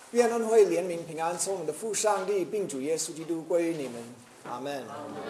愿恩惠、怜悯、平安从我们的父上帝并主耶稣基督归于你们，阿们。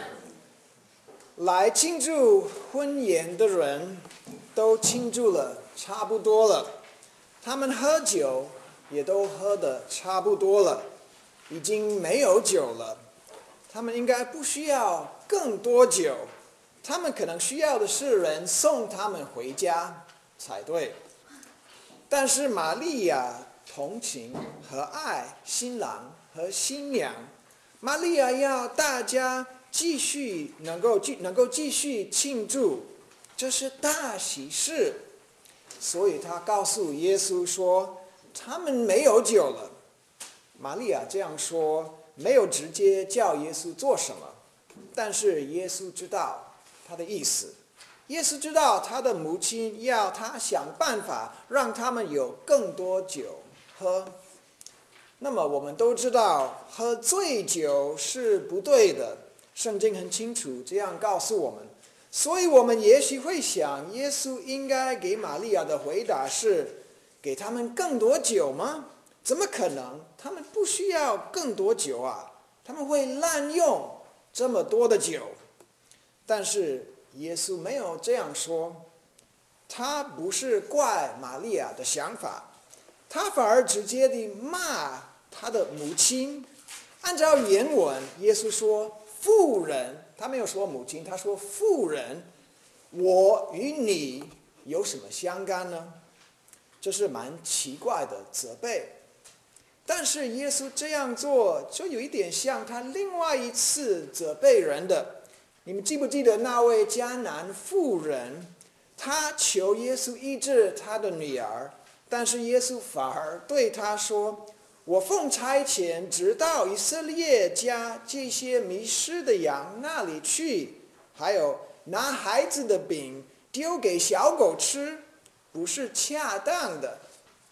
来庆祝婚宴的人都庆祝了差不多了，他们喝酒也都喝得差不多了，已经没有酒了。他们应该不需要更多酒，他们可能需要的是人送他们回家才对。但是玛利亚同情和爱新郎和新娘，玛利亚要大家能够继续庆祝，这是大喜事。所以他告诉耶稣说，他们没有酒了。玛利亚这样说，没有直接叫耶稣做什么，但是耶稣知道他的意思。耶稣知道他的母亲要他想办法让他们有更多酒喝。那么我们都知道喝醉酒是不对的，圣经很清楚这样告诉我们。所以我们也许会想，耶稣应该给玛利亚的回答是给他们更多酒吗？怎么可能？他们不需要更多酒啊，他们会滥用这么多的酒。但是耶稣没有这样说，他不是怪玛利亚的想法，他反而直接地骂他的母亲。按照原文，耶稣说妇人，他没有说母亲，他说妇人，我与你有什么相干呢？这是蛮奇怪的责备。但是耶稣这样做就有一点像他另外一次责备人的。你们记不记得那位迦南妇人，她求耶稣医治她的女儿，但是耶稣反而对她说，我奉差遣直到以色列家这些迷失的羊那里去，还有拿孩子的饼丢给小狗吃，不是恰当的。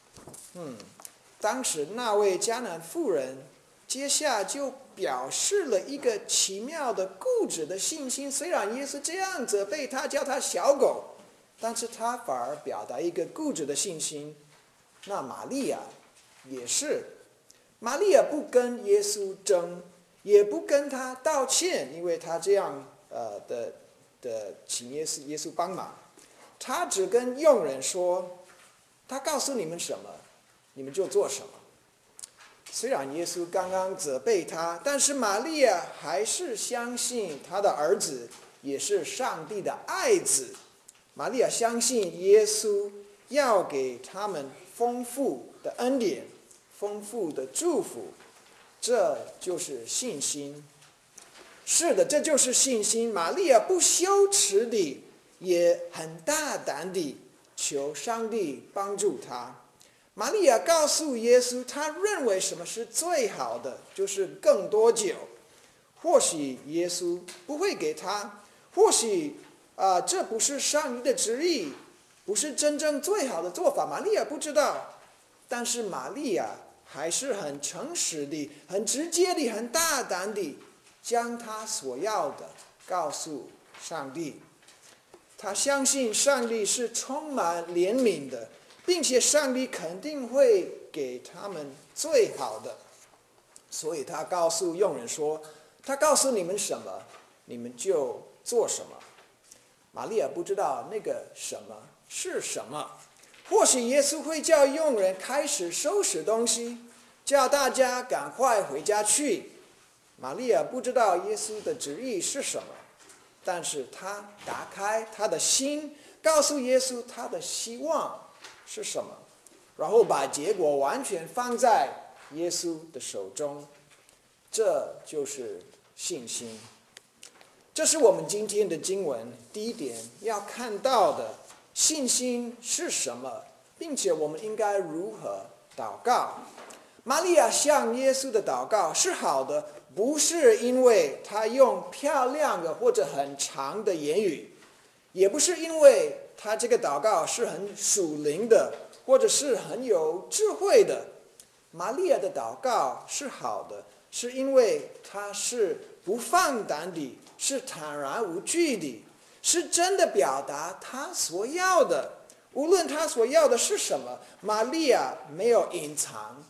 当时那位迦南妇人接下就表示了一个奇妙的固执的信心。虽然耶稣这样责备他，叫他小狗，但是他反而表达一个固执的信心。那玛利亚也是，玛利亚不跟耶稣争，也不跟他道歉，因为他这样请耶稣帮忙。他只跟佣人说，他告诉你们什么，你们就做什么。虽然耶稣刚刚责备他，但是玛利亚还是相信他的儿子也是上帝的爱子。玛利亚相信耶稣要给他们丰富的恩典，丰富的祝福，这就是信心。是的，这就是信心。玛利亚不羞耻地，也很大胆地求上帝帮助他。玛利亚告诉耶稣，她认为什么是最好的，就是更多酒。或许耶稣不会给她，或许这不是上帝的旨意，不是真正最好的做法。玛利亚不知道，但是玛利亚还是很诚实的、很直接的、很大胆的将她所要的告诉上帝。她相信上帝是充满怜悯的，并且上帝肯定会给他们最好的。所以他告诉佣人说，他告诉你们什么，你们就做什么。玛利亚不知道那个什么是什么。或许耶稣会叫佣人开始收拾东西，叫大家赶快回家去。玛利亚不知道耶稣的旨意是什么，但是他打开他的心，告诉耶稣他的希望是什么，然后把结果完全放在耶稣的手中。这就是信心。这是我们今天的经文第一点要看到的，信心是什么，并且我们应该如何祷告。玛利亚向耶稣的祷告是好的，不是因为她用漂亮的或者很长的言语，也不是因为他这个祷告是很属灵的，或者是很有智慧的。玛利亚的祷告是好的，是因为他是不放胆的，是坦然无惧的，是真的表达他所要的。无论他所要的是什么，玛利亚没有隐藏他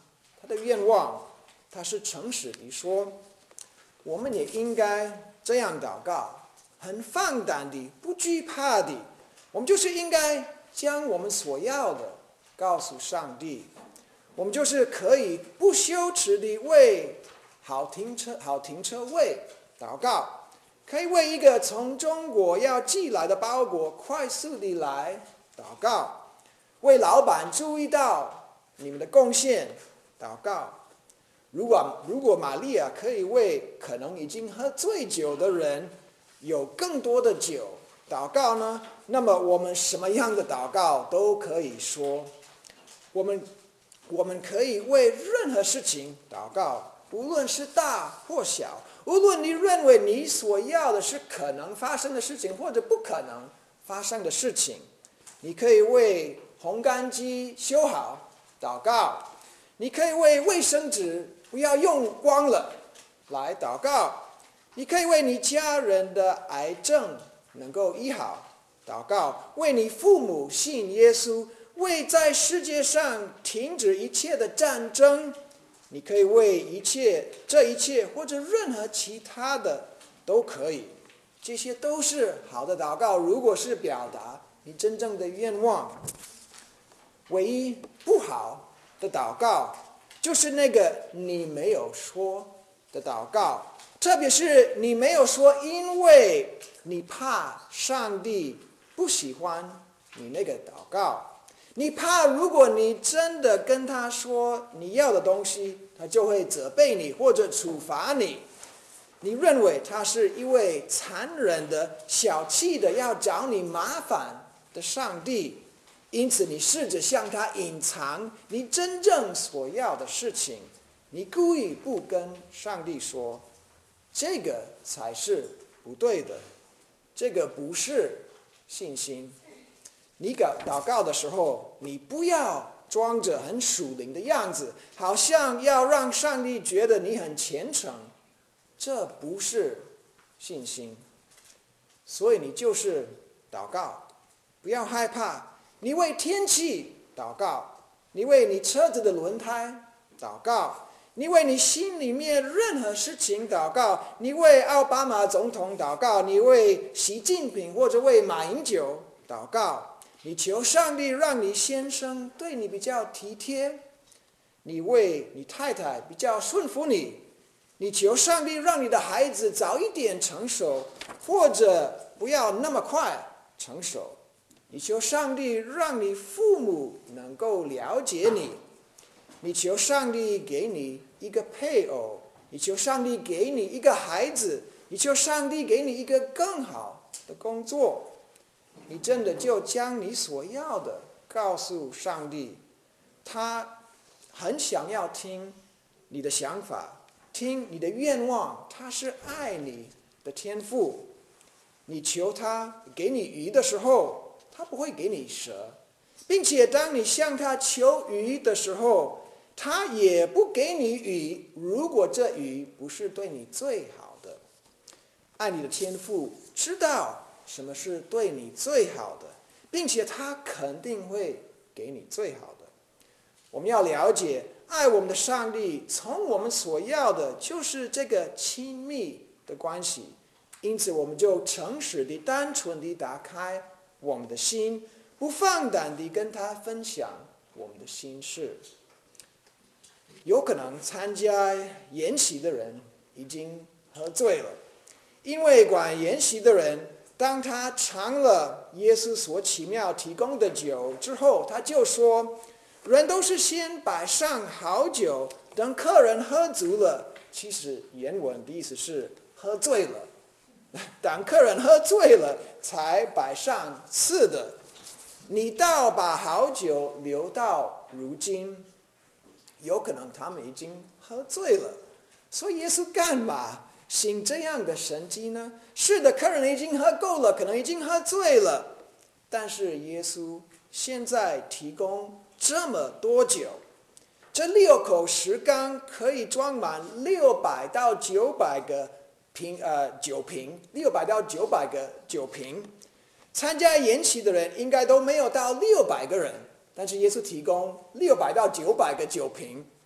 他的愿望，他是诚实地说，我们也应该这样祷告，很放胆的，不惧怕的，我们就是应该将我们所要的告诉上帝，我们就是可以不羞耻地为好停车位祷告，可以为一个从中国要寄来的包裹快速地来祷告，为老板注意到你们的贡献祷告。如果玛利亚可以为可能已经喝醉酒的人有更多的酒祷告呢，那么我们什么样的祷告都可以说。我们可以为任何事情祷告，无论是大或小，无论你认为你所要的是可能发生的事情或者不可能发生的事情。你可以为烘干机修好祷告，你可以为卫生纸不要用光了来祷告，你可以为你家人的癌症能够医好祷告，为你父母信耶稣，为在世界上停止一切的战争，你可以为这一切或者任何其他的都可以，这些都是好的祷告，如果是表达你真正的愿望。唯一不好的祷告就是那个你没有说的祷告，特别是你没有说，因为你怕上帝不喜欢你那个祷告，你怕如果你真的跟他说你要的东西，他就会责备你或者处罚你。你认为他是一位残忍的、小气的、要找你麻烦的上帝，因此你试着向他隐藏你真正所要的事情，你故意不跟上帝说，这个才是不对的，这个不是信心。你祷告的时候，你不要装着很属灵的样子，好像要让上帝觉得你很虔诚，这不是信心。所以你就是祷告，不要害怕，你为天气祷告，你为你车子的轮胎祷告，你为你心里面任何事情祷告，你为奥巴马总统祷告，你为习近平或者为马英九祷告，你求上帝让你先生对你比较体贴，你为你太太比较顺服你，你求上帝让你的孩子早一点成熟，或者不要那么快成熟，你求上帝让你父母能够了解你，你求上帝给你一个配偶，你求上帝给你一个孩子，你求上帝给你一个更好的工作，你真的就将你所要的告诉上帝，他很想要听你的想法，听你的愿望，他是爱你的天父。你求他给你鱼的时候，他不会给你蛇，并且当你向他求鱼的时候，他也不给你鱼，如果这鱼不是对你最好的。爱你的天父知道什么是对你最好的，并且他肯定会给你最好的。我们要了解，爱我们的上帝从我们所要的就是这个亲密的关系，因此我们就诚实地、单纯地打开我们的心，不放胆地跟他分享我们的心事。有可能参加筵席的人已经喝醉了，因为管筵席的人，当他尝了耶稣所奇妙提供的酒之后，他就说，人都是先摆上好酒，等客人喝足了，其实原文的意思是喝醉了，等客人喝醉了才摆上次的，你倒把好酒留到如今。有可能他们已经喝醉了，所以耶稣干嘛行这样的神迹呢？是的，客人已经喝够了，可能已经喝醉了，但是耶稣现在提供这么多酒，这6口石缸可以装满600到900个酒瓶，600到900个酒瓶。参加筵席的人应该都没有到600个人，但是耶稣提供600到900个酒瓶，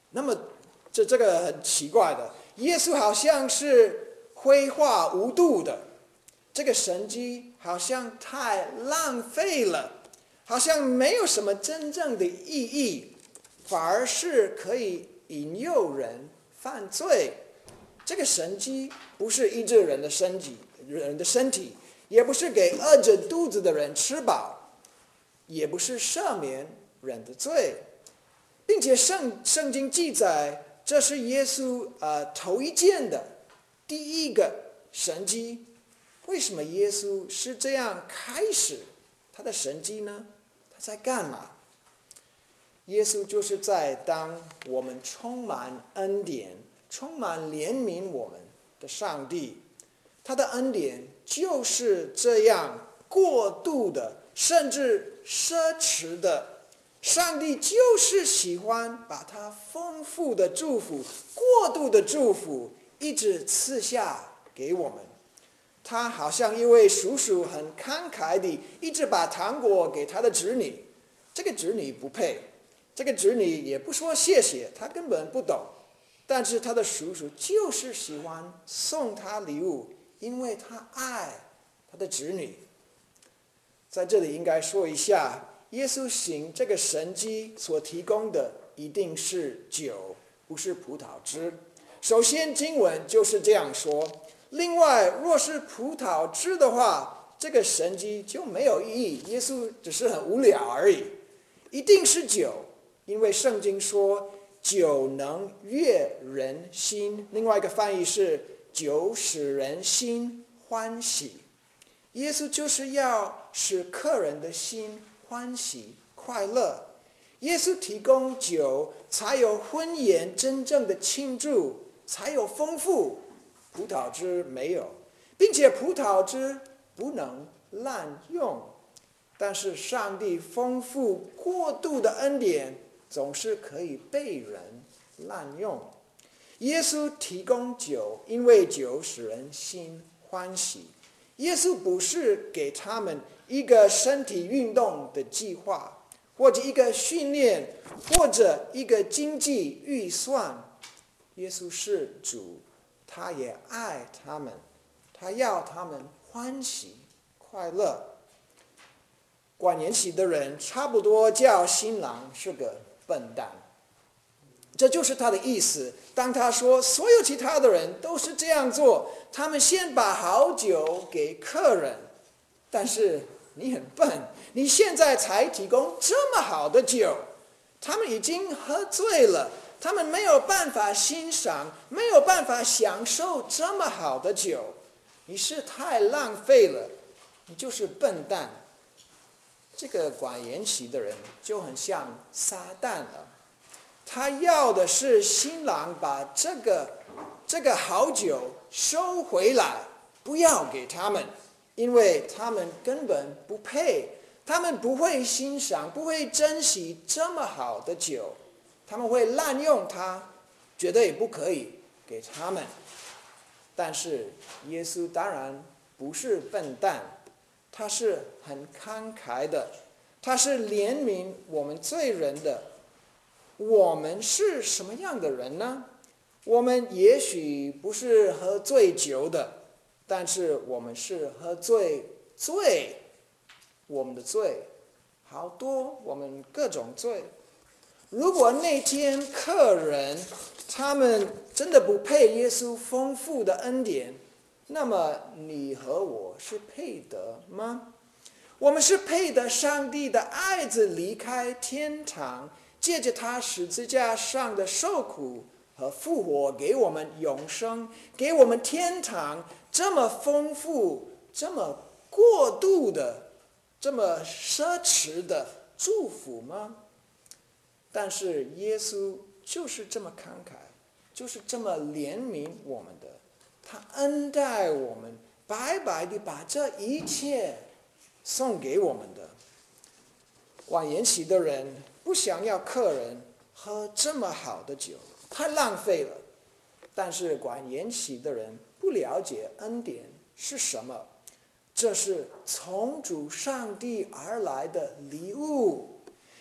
那么这个很奇怪的，耶稣好像是挥霍无度的，这个神迹好像太浪费了，好像没有什么真正的意义，反而是可以引诱人犯罪。这个神迹不是医治人的身体，也不是给饿着肚子的人吃饱，也不是赦免人的罪，并且圣经记载，这是耶稣头一件的第一个神迹。为什么耶稣是这样开始他的神迹呢？他在干嘛？耶稣就是在当我们充满恩典、充满怜悯我们的上帝，他的恩典就是这样过度的，甚至奢侈的。上帝就是喜欢把他丰富的祝福、过度的祝福一直赐下给我们。他好像一位叔叔很慷慨地一直把糖果给他的侄女，这个侄女不配，这个侄女也不说谢谢，他根本不懂，但是他的叔叔就是喜欢送他礼物，因为他爱他的侄女。在这里应该说一下，耶稣行这个神迹所提供的一定是酒，不是葡萄汁。首先经文就是这样说，另外若是葡萄汁的话，这个神迹就没有意义，耶稣只是很无聊而已。一定是酒，因为圣经说酒能悦人心，另外一个翻译是酒使人心欢喜。耶稣就是要使客人的心欢喜快乐。耶稣提供酒，才有婚宴真正的庆祝，才有丰富。葡萄汁没有，并且葡萄汁不能滥用。但是上帝丰富过度的恩典总是可以被人滥用。耶稣提供酒，因为酒使人心欢喜。耶稣不是给他们一个身体运动的计划，或者一个训练，或者一个经济预算。耶稣是主，他也爱他们，他要他们欢喜快乐。管筵席的人差不多叫新郎是个笨蛋，这就是他的意思。当他说所有其他的人都是这样做，他们先把好酒给客人，但是你很笨，你现在才提供这么好的酒，他们已经喝醉了，他们没有办法欣赏，没有办法享受这么好的酒，你是太浪费了，你就是笨蛋。这个管筵席的人就很像撒旦了，他要的是新郎把这个好酒收回来，不要给他们，因为他们根本不配，他们不会欣赏，不会珍惜这么好的酒，他们会滥用它，觉得也不可以给他们。但是耶稣当然不是笨蛋，他是很慷慨的，他是怜悯我们罪人的。我们是什么样的人呢？我们也许不是喝醉酒的，但是我们是喝醉，我们的罪好多，我们各种罪。如果那天客人他们真的不配耶稣丰富的恩典，那么你和我是配得吗？我们是配得上帝的爱子离开天堂，借着他十字架上的受苦和复活，给我们永生，给我们天堂这么丰富、这么过度的、这么奢侈的祝福吗？但是耶稣就是这么慷慨，就是这么怜悯我们的，他恩待我们，白白地把这一切送给我们的。管筵席的人不想要客人喝这么好的酒，太浪费了。但是管筵席的人不了解恩典是什么，这是从主上帝而来的礼物，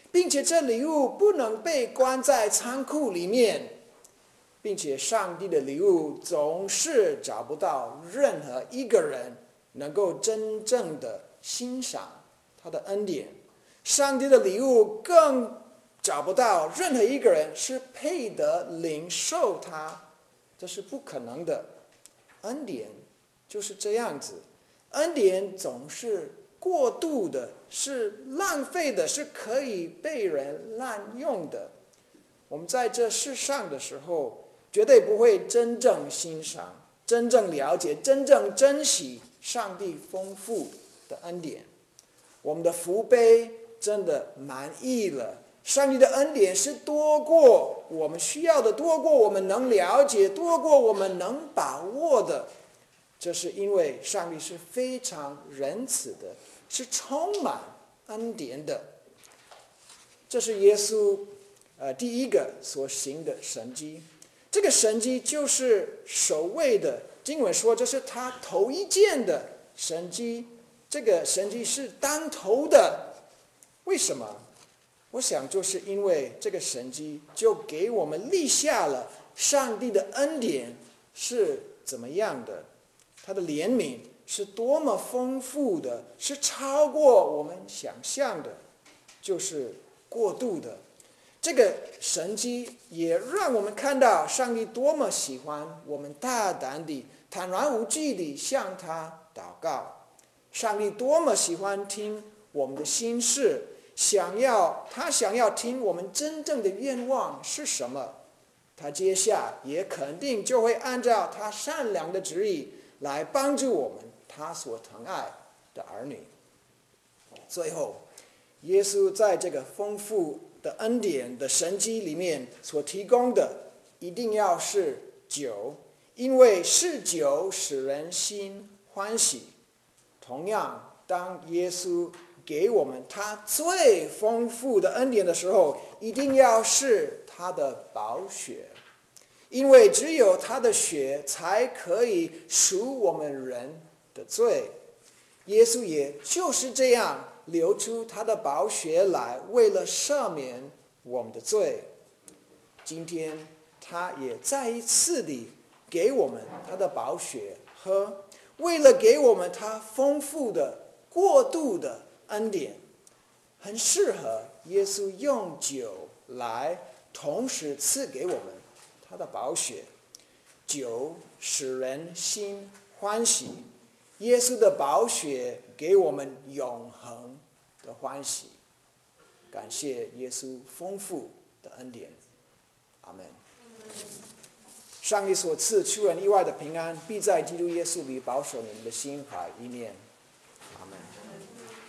并且这礼物不能被关在仓库里面，并且上帝的礼物总是找不到任何一个人能够真正的欣赏他的恩典。上帝的礼物更找不到任何一个人是配得领受它，这是不可能的。恩典就是这样子，恩典总是过度的，是浪费的，是可以被人滥用的。我们在这世上的时候，绝对不会真正欣赏、真正了解、真正珍惜上帝丰富的恩典。我们的福杯真的满意了，上帝的恩典是多过我们需要的，多过我们能了解，多过我们能把握的。这是因为上帝是非常仁慈的，是充满恩典的。这是耶稣第一个所行的神迹。这个神迹就是首位的，经文说这是他头一件的神迹。这个神迹是当头的，为什么？我想就是因为这个神迹就给我们立下了上帝的恩典是怎么样的，他的怜悯是多么丰富的，是超过我们想象的，就是过度的。这个神迹也让我们看到上帝多么喜欢我们大胆地、坦然无惧地向他祷告。上帝多么喜欢听我们的心事，他想要听我们真正的愿望是什么。他接下也肯定就会按照他善良的旨意来帮助我们他所疼爱的儿女。最后，耶稣在这个丰富的恩典的神迹里面所提供的一定要是酒，因为是酒使人心欢喜。同样，当耶稣给我们他最丰富的恩典的时候，一定要是他的宝血，因为只有他的血才可以赎我们人的罪。耶稣也就是这样流出他的宝血来，为了赦免我们的罪。今天他也再一次地给我们他的宝血喝，为了给我们他丰富的过度的恩典，很适合耶稣用酒来同时赐给我们他的宝血。酒使人心欢喜，耶稣的宝血给我们永恒的欢喜。感谢耶稣丰富的恩典，阿们。上帝所赐出人意外的平安，必在基督耶稣里保守你们的心怀意念，阿们。